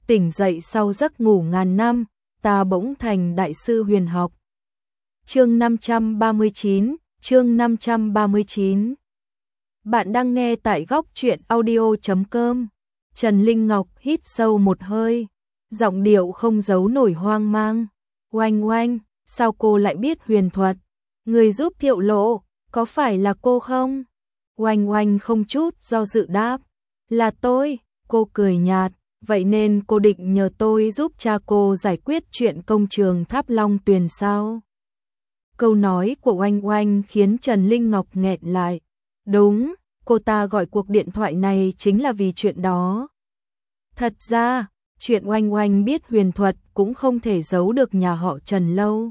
tỉnh dậy sau giấc ngủ ngàn năm, ta bỗng thành đại sư huyền học. Chương 539, chương 539. Bạn đang nghe tại góc truyện audio.com. Trần Linh Ngọc hít sâu một hơi, giọng điệu không giấu nổi hoang mang. Oanh oanh, sao cô lại biết huyền thuật? Người giúp Thiệu Lộ, có phải là cô không? Oanh oanh không chút do dự đáp. Là tôi, cô cười nhạt. Vậy nên cô định nhờ tôi giúp cha cô giải quyết chuyện công trường Tháp Long Tuyền sao? Câu nói của Oanh Oanh khiến Trần Linh Ngọc nghẹn lại. Đúng, cô ta gọi cuộc điện thoại này chính là vì chuyện đó. Thật ra, chuyện Oanh Oanh biết huyền thuật cũng không thể giấu được nhà họ Trần lâu.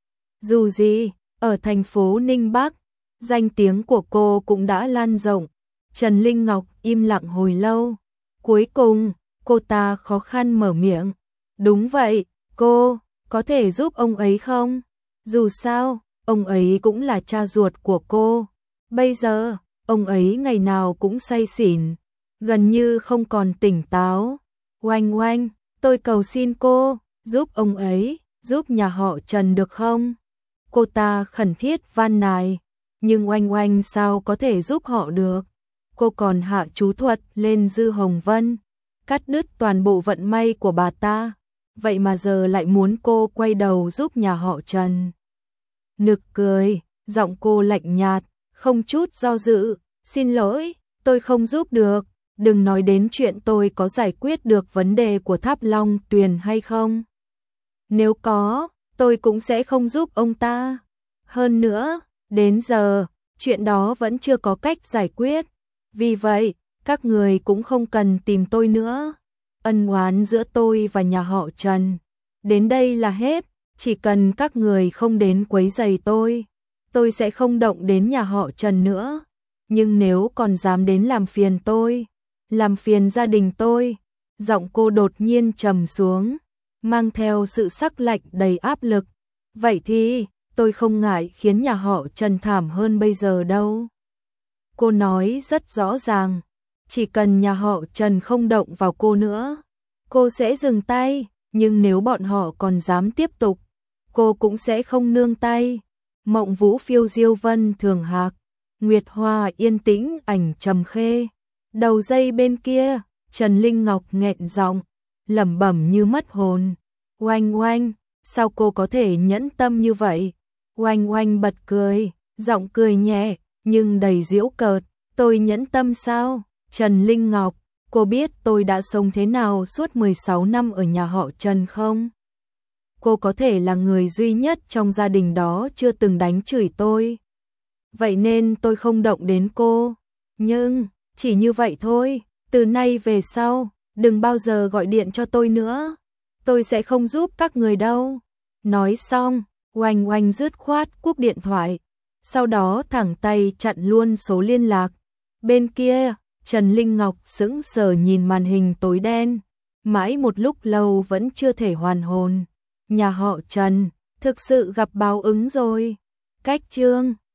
Dù gì, ở thành phố Ninh Bắc, danh tiếng của cô cũng đã lan rộng. Trần Linh Ngọc im lặng hồi lâu. Cuối cùng, cô ta khó khăn mở miệng. Đúng vậy, cô, có thể giúp ông ấy không? Dù sao, ông ấy cũng là cha ruột của cô. Bây giờ, ông ấy ngày nào cũng say xỉn, gần như không còn tỉnh táo. Oanh oanh, tôi cầu xin cô, giúp ông ấy, giúp nhà họ Trần được không? Cô ta khẩn thiết van nài, nhưng Oanh oanh sao có thể giúp họ được? Cô còn hạ chú thuật lên Dư Hồng Vân, cắt đứt toàn bộ vận may của bà ta. Vậy mà giờ lại muốn cô quay đầu giúp nhà họ Trần. Nực cười, giọng cô lạnh nhạt, không chút do dự. Xin lỗi, tôi không giúp được. Đừng nói đến chuyện tôi có giải quyết được vấn đề của Tháp Long Tuyền hay không. Nếu có, tôi cũng sẽ không giúp ông ta. Hơn nữa, đến giờ, chuyện đó vẫn chưa có cách giải quyết. Vì vậy, các người cũng không cần tìm tôi nữa. Ân oán giữa tôi và nhà họ Trần đến đây là hết. Chỉ cần các người không đến quấy rầy tôi sẽ không động đến nhà họ Trần nữa. Nhưng nếu còn dám đến làm phiền tôi, làm phiền gia đình tôi. Giọng cô đột nhiên trầm xuống, mang theo sự sắc lạnh đầy áp lực. Vậy thì, tôi không ngại khiến nhà họ Trần thảm hơn bây giờ đâu. Cô nói rất rõ ràng, chỉ cần nhà họ Trần không động vào cô nữa, cô sẽ dừng tay. Nhưng nếu bọn họ còn dám tiếp tục, cô cũng sẽ không nương tay. Mộng Vũ phiêu diêu vân thường hạc, Nguyệt Hoa yên tĩnh ảnh trầm khê. Đầu dây bên kia, Trần Linh Ngọc nghẹn giọng, lẩm bẩm như mất hồn. Oanh oanh, sao cô có thể nhẫn tâm như vậy? Oanh oanh bật cười, giọng cười nhẹ, nhưng đầy giễu cợt. Tôi nhẫn tâm sao? Trần Linh Ngọc, cô biết tôi đã sống thế nào suốt 16 năm ở nhà họ Trần không? Cô có thể là người duy nhất trong gia đình đó chưa từng đánh chửi tôi. Vậy nên tôi không động đến cô. Nhưng, chỉ như vậy thôi, từ nay về sau, đừng bao giờ gọi điện cho tôi nữa. Tôi sẽ không giúp các người đâu. Nói xong, Oanh Oanh dứt khoát cúp điện thoại. Sau đó thẳng tay chặn luôn số liên lạc. Bên kia, Trần Linh Ngọc sững sờ nhìn màn hình tối đen. Mãi một lúc lâu vẫn chưa thể hoàn hồn. Nhà họ Trần, thực sự gặp báo ứng rồi. Cách chương